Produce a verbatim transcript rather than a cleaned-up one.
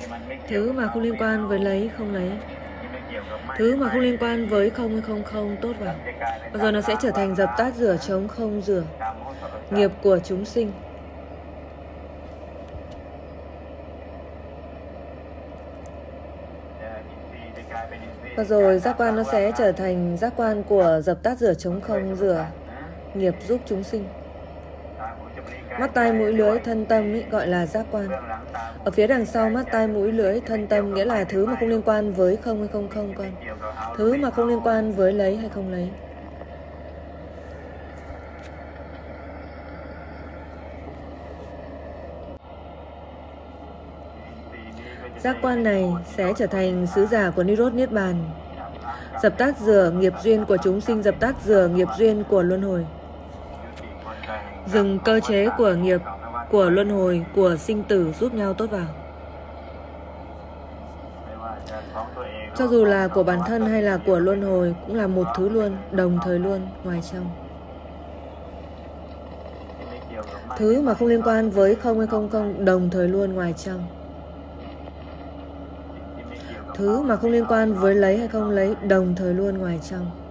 Thứ mà không liên quan với lấy, không lấy. Thứ mà không liên quan với không hay không không tốt vào. Bao giờ nó sẽ trở thành dập tắt rửa trống không rửa. Nghiệp của chúng sinh. Và rồi giác quan nó sẽ trở thành giác quan của dập tắt rửa trống không rửa. Nghiệp giúp chúng sinh. Mắt tai mũi lưỡi thân tâm ý, gọi là giác quan. Ở phía đằng sau mắt tai mũi lưỡi thân tâm nghĩa là thứ mà không liên quan với không hay không không con. Thứ mà không liên quan với lấy hay không lấy. Giác quan này sẽ trở thành sứ giả của Nirod Niết Bàn. Dập tắt rửa nghiệp duyên của chúng sinh, dập tắt rửa nghiệp duyên của luân hồi. Dừng cơ chế của nghiệp, của luân hồi, của sinh tử giúp nhau tốt vào. Cho dù là của bản thân hay là của luân hồi cũng là một thứ luôn, đồng thời luôn, ngoài trong. Thứ mà không liên quan với không hay không không, đồng thời luôn, ngoài trong. Thứ mà không liên quan với lấy hay không lấy, đồng thời luôn, ngoài trong.